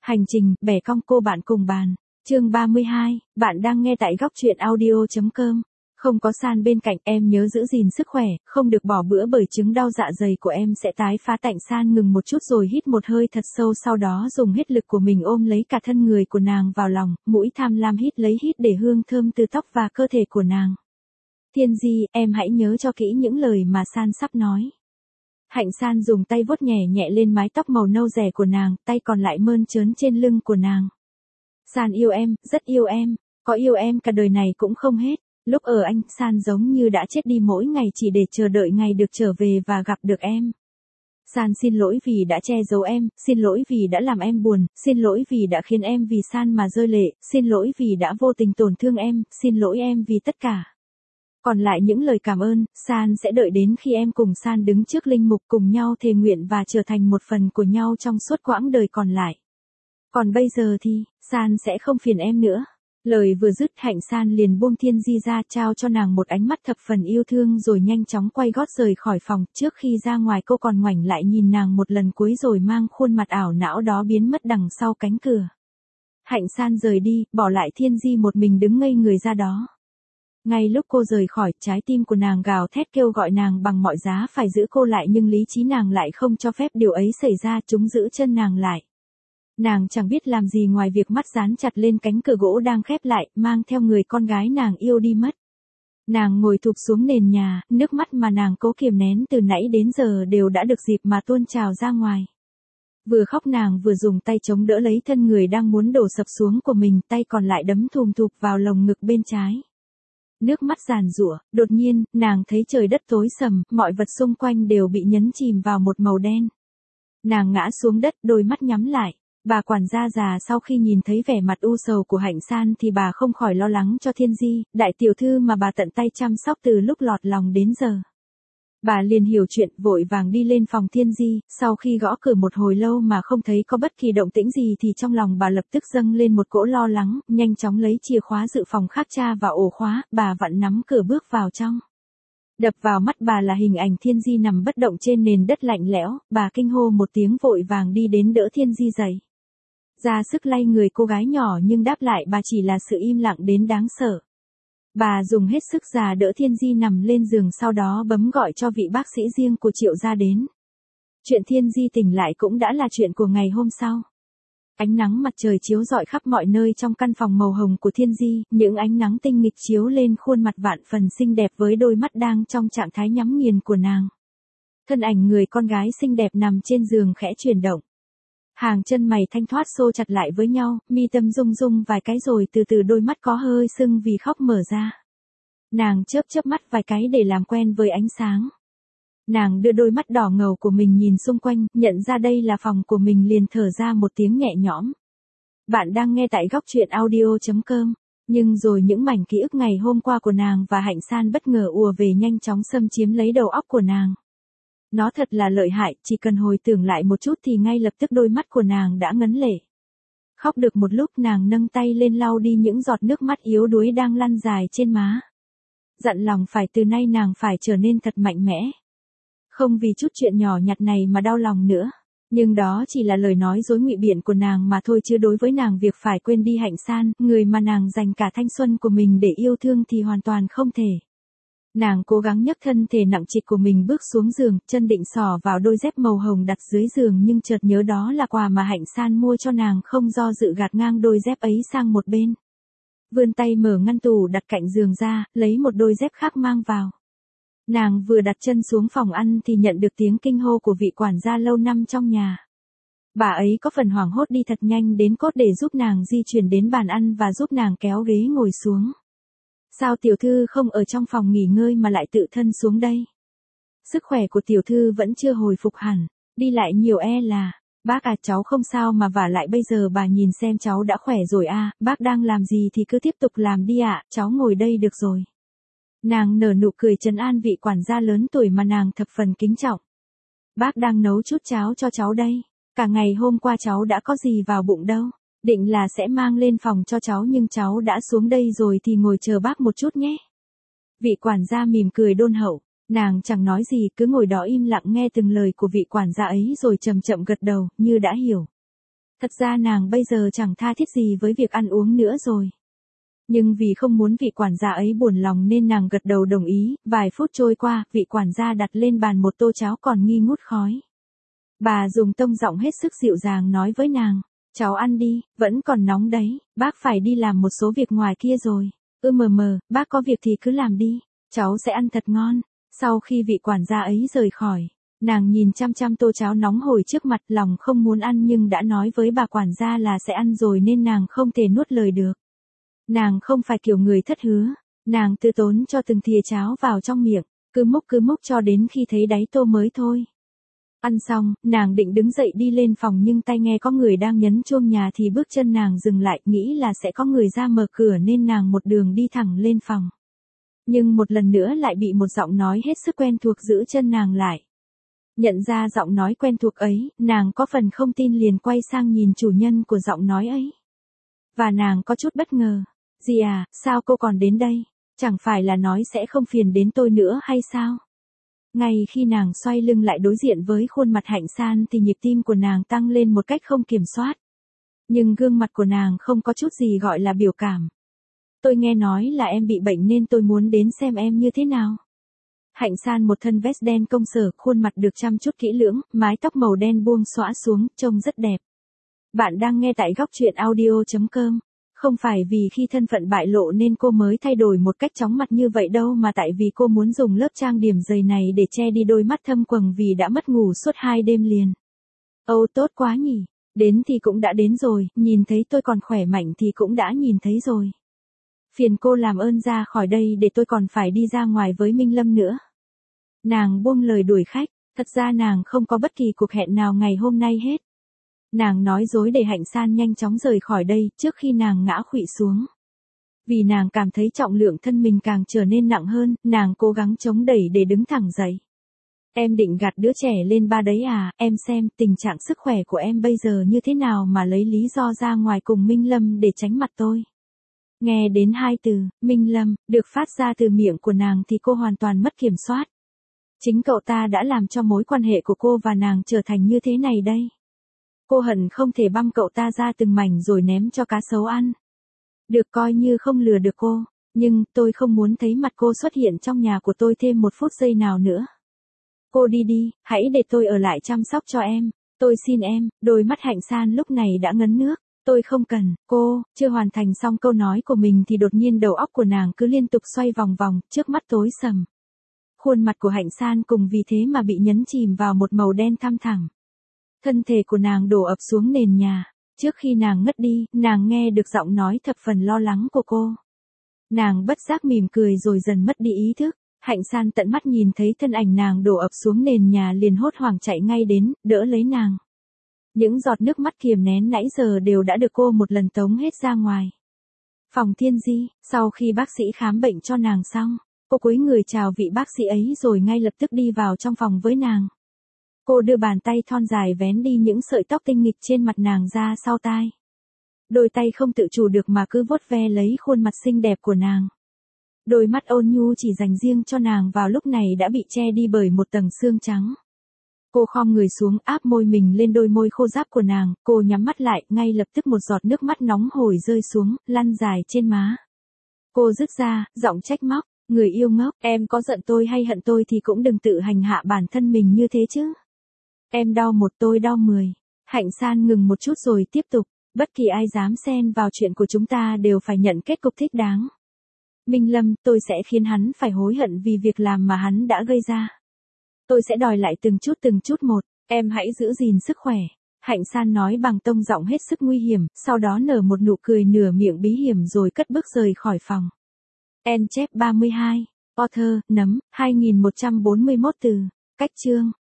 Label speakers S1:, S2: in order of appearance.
S1: Hành trình, bẻ cong cô bạn cùng bàn. Chương 32, bạn đang nghe tại góc truyện audio.com. Không có San bên cạnh, em nhớ giữ gìn sức khỏe, không được bỏ bữa bởi chứng đau dạ dày của em sẽ tái phát. San ngừng một chút rồi hít một hơi thật sâu, sau đó dùng hết lực của mình ôm lấy cả thân người của nàng vào lòng, mũi tham lam hít để hương thơm từ tóc và cơ thể của nàng. Thiên Di, em hãy nhớ cho kỹ những lời mà San sắp nói. Hạnh San dùng tay vuốt nhẹ nhẹ lên mái tóc màu nâu rẻ của nàng, tay còn lại mơn trớn trên lưng của nàng. San yêu em, rất yêu em, có yêu em cả đời này cũng không hết. Lúc ở anh, San giống như đã chết đi mỗi ngày chỉ để chờ đợi ngày được trở về và gặp được em. San xin lỗi vì đã che giấu em, xin lỗi vì đã làm em buồn, xin lỗi vì đã khiến em vì San mà rơi lệ, xin lỗi vì đã vô tình tổn thương em, xin lỗi em vì tất cả. Còn lại những lời cảm ơn, San sẽ đợi đến khi em cùng San đứng trước linh mục cùng nhau thề nguyện và trở thành một phần của nhau trong suốt quãng đời còn lại. Còn bây giờ thì, San sẽ không phiền em nữa. Lời vừa dứt, Hạnh San liền buông Thiên Di ra, trao cho nàng một ánh mắt thập phần yêu thương rồi nhanh chóng quay gót rời khỏi phòng. Trước khi ra ngoài cô còn ngoảnh lại nhìn nàng một lần cuối rồi mang khuôn mặt ảo não đó biến mất đằng sau cánh cửa. Hạnh San rời đi, bỏ lại Thiên Di một mình đứng ngây người ra đó. Ngay lúc cô rời khỏi, trái tim của nàng gào thét kêu gọi nàng bằng mọi giá phải giữ cô lại, nhưng lý trí nàng lại không cho phép điều ấy xảy ra, chúng giữ chân nàng lại. Nàng chẳng biết làm gì ngoài việc mắt dán chặt lên cánh cửa gỗ đang khép lại, mang theo người con gái nàng yêu đi mất. Nàng ngồi thụp xuống nền nhà, nước mắt mà nàng cố kiềm nén từ nãy đến giờ đều đã được dịp mà tuôn trào ra ngoài. Vừa khóc nàng vừa dùng tay chống đỡ lấy thân người đang muốn đổ sập xuống của mình, tay còn lại đấm thùm thụp vào lồng ngực bên trái. Nước mắt giàn giụa, đột nhiên, nàng thấy trời đất tối sầm, mọi vật xung quanh đều bị nhấn chìm vào một màu đen. Nàng ngã xuống đất, đôi mắt nhắm lại. Bà quản gia già sau khi nhìn thấy vẻ mặt u sầu của Hạnh San thì bà không khỏi lo lắng cho Thiên Di, đại tiểu thư mà bà tận tay chăm sóc từ lúc lọt lòng đến giờ. Bà liền hiểu chuyện, vội vàng đi lên phòng Thiên Di, sau khi gõ cửa một hồi lâu mà không thấy có bất kỳ động tĩnh gì thì trong lòng bà lập tức dâng lên một cỗ lo lắng, nhanh chóng lấy chìa khóa dự phòng khác tra vào ổ khóa, bà vặn nắm cửa bước vào trong. Đập vào mắt bà là hình ảnh Thiên Di nằm bất động trên nền đất lạnh lẽo, bà kinh hô một tiếng vội vàng đi đến đỡ Thiên Di dậy. Ra sức lay người cô gái nhỏ nhưng đáp lại bà chỉ là sự im lặng đến đáng sợ. Bà dùng hết sức già đỡ Thiên Di nằm lên giường, sau đó bấm gọi cho vị bác sĩ riêng của Triệu gia đến. Chuyện Thiên Di tỉnh lại cũng đã là chuyện của ngày hôm sau. Ánh nắng mặt trời chiếu rọi khắp mọi nơi trong căn phòng màu hồng của Thiên Di, những ánh nắng tinh nghịch chiếu lên khuôn mặt vạn phần xinh đẹp với đôi mắt đang trong trạng thái nhắm nghiền của nàng. Thân ảnh người con gái xinh đẹp nằm trên giường khẽ chuyển động. Hàng chân mày thanh thoát xô chặt lại với nhau, mi tâm rung rung vài cái rồi từ từ đôi mắt có hơi sưng vì khóc mở ra. Nàng chớp mắt vài cái để làm quen với ánh sáng. Nàng đưa đôi mắt đỏ ngầu của mình nhìn xung quanh, nhận ra đây là phòng của mình liền thở ra một tiếng nhẹ nhõm. Bạn đang nghe tại góc truyện audio.com. Nhưng rồi những mảnh ký ức ngày hôm qua của nàng và Hạnh San bất ngờ ùa về, nhanh chóng xâm chiếm lấy đầu óc của nàng. Nó thật là lợi hại, chỉ cần hồi tưởng lại một chút thì ngay lập tức đôi mắt của nàng đã ngấn lệ. Khóc được một lúc nàng nâng tay lên lau đi những giọt nước mắt yếu đuối đang lăn dài trên má. Dặn lòng phải từ nay nàng phải trở nên thật mạnh mẽ. Không vì chút chuyện nhỏ nhặt này mà đau lòng nữa. Nhưng đó chỉ là lời nói dối ngụy biện của nàng mà thôi, chứ đối với nàng việc phải quên đi Hạnh San, người mà nàng dành cả thanh xuân của mình để yêu thương thì hoàn toàn không thể. Nàng cố gắng nhấc thân thể nặng trịch của mình bước xuống giường, chân định xỏ vào đôi dép màu hồng đặt dưới giường, nhưng chợt nhớ đó là quà mà Hạnh San mua cho nàng, không do dự gạt ngang đôi dép ấy sang một bên. Vươn tay mở ngăn tủ đặt cạnh giường ra, lấy một đôi dép khác mang vào. Nàng vừa đặt chân xuống phòng ăn thì nhận được tiếng kinh hô của vị quản gia lâu năm trong nhà. Bà ấy có phần hoảng hốt đi thật nhanh đến cốt để giúp nàng di chuyển đến bàn ăn và giúp nàng kéo ghế ngồi xuống. Sao tiểu thư không ở trong phòng nghỉ ngơi mà lại tự thân xuống đây? Sức khỏe của tiểu thư vẫn chưa hồi phục hẳn, đi lại nhiều là. Bác à, cháu không sao mà, vả lại bây giờ bà nhìn xem cháu đã khỏe rồi à, bác đang làm gì thì cứ tiếp tục làm đi ạ, cháu ngồi đây được rồi. Nàng nở nụ cười trấn an vị quản gia lớn tuổi mà nàng thập phần kính trọng. Bác đang nấu chút cháo cho cháu đây, cả ngày hôm qua cháu đã có gì vào bụng đâu. Định là sẽ mang lên phòng cho cháu nhưng cháu đã xuống đây rồi thì ngồi chờ bác một chút nhé. Vị quản gia mỉm cười đôn hậu, nàng chẳng nói gì cứ ngồi đó im lặng nghe từng lời của vị quản gia ấy rồi chậm chậm gật đầu như đã hiểu. Thật ra nàng bây giờ chẳng tha thiết gì với việc ăn uống nữa rồi. Nhưng vì không muốn vị quản gia ấy buồn lòng nên nàng gật đầu đồng ý, vài phút trôi qua, vị quản gia đặt lên bàn một tô cháo còn nghi ngút khói. Bà dùng tông giọng hết sức dịu dàng nói với nàng, cháu ăn đi, vẫn còn nóng đấy, bác phải đi làm một số việc ngoài kia rồi. Bác có việc thì cứ làm đi, cháu sẽ ăn thật ngon. Sau khi vị quản gia ấy rời khỏi, nàng nhìn chăm chăm tô cháo nóng hổi trước mặt, lòng không muốn ăn nhưng đã nói với bà quản gia là sẽ ăn rồi nên nàng không thể nuốt lời được. Nàng không phải kiểu người thất hứa, nàng từ tốn cho từng thìa cháo vào trong miệng, cứ múc cho đến khi thấy đáy tô mới thôi. Ăn xong, nàng định đứng dậy đi lên phòng nhưng tay nghe có người đang nhấn chuông nhà thì bước chân nàng dừng lại, nghĩ là sẽ có người ra mở cửa nên nàng một đường đi thẳng lên phòng. Nhưng một lần nữa lại bị một giọng nói hết sức quen thuộc giữ chân nàng lại. Nhận ra giọng nói quen thuộc ấy, nàng có phần không tin liền quay sang nhìn chủ nhân của giọng nói ấy. Và nàng có chút bất ngờ. Dì à, sao cô còn đến đây? Chẳng phải là nói sẽ không phiền đến tôi nữa hay sao? Ngay khi nàng xoay lưng lại đối diện với khuôn mặt Hạnh San thì nhịp tim của nàng tăng lên một cách không kiểm soát. Nhưng gương mặt của nàng không có chút gì gọi là biểu cảm. Tôi nghe nói là em bị bệnh nên tôi muốn đến xem em như thế nào. Hạnh San một thân vest đen công sở, khuôn mặt được chăm chút kỹ lưỡng, mái tóc màu đen buông xõa xuống, trông rất đẹp. Bạn đang nghe tại góc truyện audio.com. Không phải vì khi thân phận bại lộ nên cô mới thay đổi một cách chóng mặt như vậy đâu, mà tại vì cô muốn dùng lớp trang điểm dày này để che đi đôi mắt thâm quầng vì đã mất ngủ suốt 2 đêm liền. Âu tốt quá nhỉ, đến thì cũng đã đến rồi, nhìn thấy tôi còn khỏe mạnh thì cũng đã nhìn thấy rồi. Phiền cô làm ơn ra khỏi đây để tôi còn phải đi ra ngoài với Minh Lâm nữa. Nàng buông lời đuổi khách, thật ra nàng không có bất kỳ cuộc hẹn nào ngày hôm nay hết. Nàng nói dối để Hạnh San nhanh chóng rời khỏi đây trước khi nàng ngã khuỵu xuống. Vì nàng cảm thấy trọng lượng thân mình càng trở nên nặng hơn, nàng cố gắng chống đẩy để đứng thẳng dậy. Em định gạt đứa trẻ lên ba đấy à, em xem tình trạng sức khỏe của em bây giờ như thế nào mà lấy lý do ra ngoài cùng Minh Lâm để tránh mặt tôi. Nghe đến 2 từ, Minh Lâm, được phát ra từ miệng của nàng thì cô hoàn toàn mất kiểm soát. Chính cậu ta đã làm cho mối quan hệ của cô và nàng trở thành như thế này đây. Cô hận không thể băm cậu ta ra từng mảnh rồi ném cho cá sấu ăn. Được coi như không lừa được cô, nhưng tôi không muốn thấy mặt cô xuất hiện trong nhà của tôi thêm một phút giây nào nữa. Cô đi đi, hãy để tôi ở lại chăm sóc cho em, tôi xin em. Đôi mắt Hạnh San lúc này đã ngấn nước. Tôi không cần, cô, chưa hoàn thành xong câu nói của mình thì đột nhiên đầu óc của nàng cứ liên tục xoay vòng vòng, trước mắt tối sầm. Khuôn mặt của Hạnh San cùng vì thế mà bị nhấn chìm vào một màu đen thăm thẳm. Thân thể của nàng đổ ập xuống nền nhà. Trước khi nàng ngất đi, nàng nghe được giọng nói thập phần lo lắng của cô. Nàng bất giác mỉm cười rồi dần mất đi ý thức. Hạnh San tận mắt nhìn thấy thân ảnh nàng đổ ập xuống nền nhà liền hốt hoảng chạy ngay đến, đỡ lấy nàng. Những giọt nước mắt kiềm nén nãy giờ đều đã được cô một lần tống hết ra ngoài. Phòng Thiên Di, sau khi bác sĩ khám bệnh cho nàng xong, cô cúi người chào vị bác sĩ ấy rồi ngay lập tức đi vào trong phòng với nàng. Cô đưa bàn tay thon dài vén đi những sợi tóc tinh nghịch trên mặt nàng ra sau tai. Đôi tay không tự chủ được mà cứ vuốt ve lấy khuôn mặt xinh đẹp của nàng. Đôi mắt ôn nhu chỉ dành riêng cho nàng vào lúc này đã bị che đi bởi một tầng xương trắng. Cô khom người xuống áp môi mình lên đôi môi khô ráp của nàng, cô nhắm mắt lại, ngay lập tức một giọt nước mắt nóng hổi rơi xuống, lăn dài trên má. Cô rứt ra, giọng trách móc, người yêu ngốc, em có giận tôi hay hận tôi thì cũng đừng tự hành hạ bản thân mình như thế chứ. Em đau một tôi đau 10. Hạnh San ngừng một chút rồi tiếp tục, bất kỳ ai dám xen vào chuyện của chúng ta đều phải nhận kết cục thích đáng. Minh Lâm, tôi sẽ khiến hắn phải hối hận vì việc làm mà hắn đã gây ra. Tôi sẽ đòi lại từng chút một, em hãy giữ gìn sức khỏe. Hạnh San nói bằng tông giọng hết sức nguy hiểm, sau đó nở một nụ cười nửa miệng bí hiểm rồi cất bước rời khỏi phòng. En chép 32, author, nấm, 2141 từ, cách chương.